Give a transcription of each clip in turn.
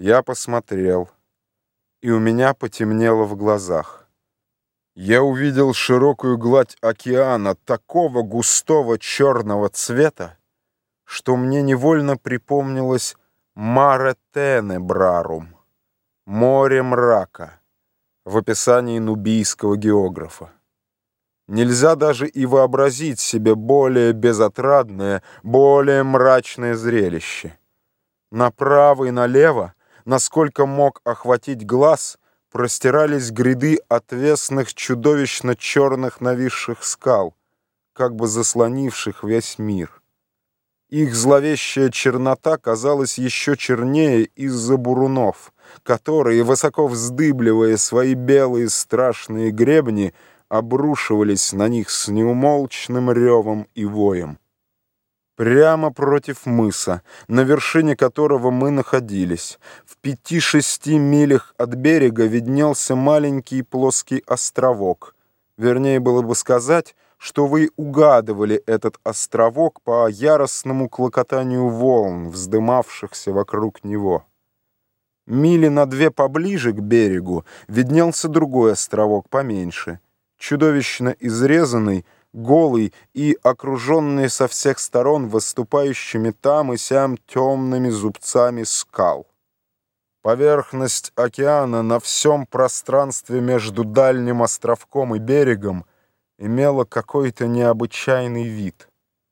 Я посмотрел, и у меня потемнело в глазах. Я увидел широкую гладь океана такого густого черного цвета, что мне невольно припомнилось «Mare Tenebrarum» — «Море мрака» в описании нубийского географа. Нельзя даже и вообразить себе более безотрадное, более мрачное зрелище. Направо и налево, насколько мог охватить глаз, простирались гряды отвесных, чудовищно черных нависших скал, как бы заслонивших весь мир. Их зловещая чернота казалась еще чернее из-за бурунов, которые, высоко вздыбливая свои белые страшные гребни, обрушивались на них с неумолчным ревом и воем. Прямо против мыса, на вершине которого мы находились, в 5-6 милях от берега виднелся маленький плоский островок. Вернее было бы сказать, что вы угадывали этот островок по яростному клокотанию волн, вздымавшихся вокруг него. Мили на 2 поближе к берегу виднелся другой островок поменьше, чудовищно изрезанный, голый и окруженный со всех сторон выступающими там и сям темными зубцами скал. Поверхность океана на всем пространстве между дальним островком и берегом имела какой-то необычайный вид.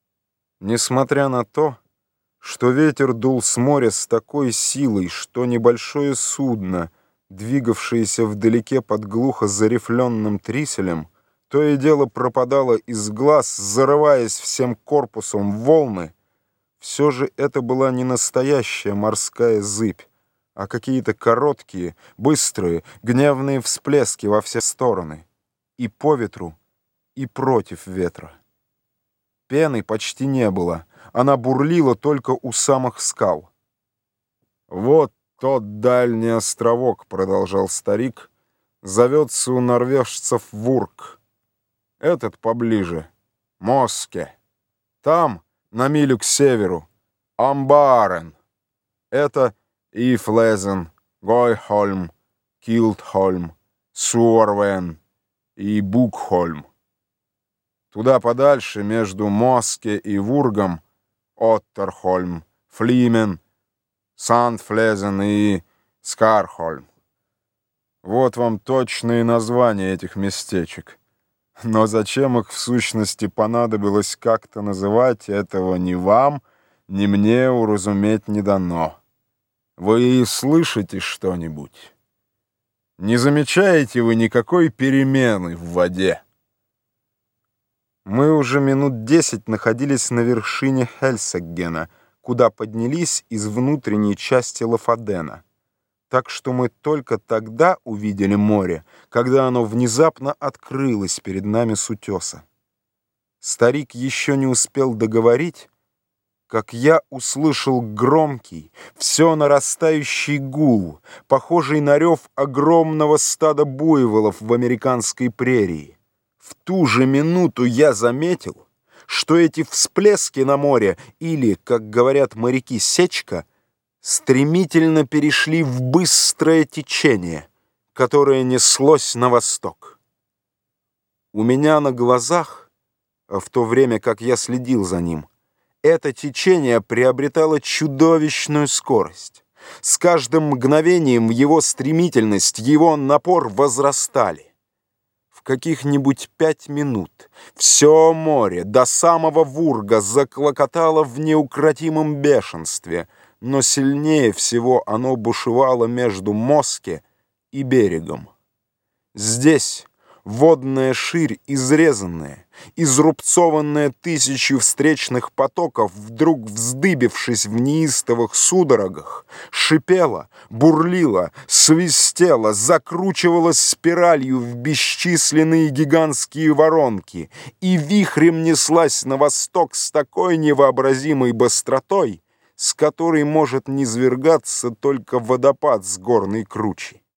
Несмотря на то, что ветер дул с моря с такой силой, что небольшое судно, двигавшееся вдалеке под глухо зарифленным триселем, то и дело пропадало из глаз, зарываясь всем корпусом в волны, все же это была не настоящая морская зыбь, а какие-то короткие, быстрые, гневные всплески во все стороны, и по ветру, и против ветра. Пены почти не было, она бурлила только у самых скал. «Вот тот дальний островок», — продолжал старик, — «зовется у норвежцев Вурк. Этот поближе — Моске. Там, на милю к северу, Амбарен. Это Ифлезен, Гойхольм, Килтхольм, Суорвен и Букхольм. Туда подальше, между Моске и Вургом, Оттерхольм, Флимен, Сандфлезен и Скархольм. Вот вам точные названия этих местечек. Но зачем их в сущности понадобилось как-то называть, этого ни вам, ни мне уразуметь не дано. Вы слышите что-нибудь? Не замечаете вы никакой перемены в воде? Мы уже минут 10 находились на вершине Хельсеггена, куда поднялись из внутренней части Лофадена. Так что мы только тогда увидели море, когда оно внезапно открылось перед нами с утеса. Старик еще не успел договорить, как я услышал громкий, все нарастающий гул, похожий на рев огромного стада буйволов в американской прерии. В ту же минуту я заметил, что эти всплески на море, или, как говорят моряки, сечка, стремительно перешли в быстрое течение, которое неслось на восток. У меня на глазах, в то время как я следил за ним, это течение приобретало чудовищную скорость. С каждым мгновением его стремительность, его напор возрастали. В каких-нибудь 5 минут все море до самого Вурга заклокотало в неукротимом бешенстве, но сильнее всего оно бушевало между Моске и берегом. Здесь водная ширь, изрезанная, изрубцованная 1000 встречных потоков, вдруг вздыбившись в неистовых судорогах, шипела, бурлила, свистела, закручивалась спиралью в бесчисленные гигантские воронки и вихрем неслась на восток с такой невообразимой быстротой, с которой может низвергаться только водопад с горной кручи.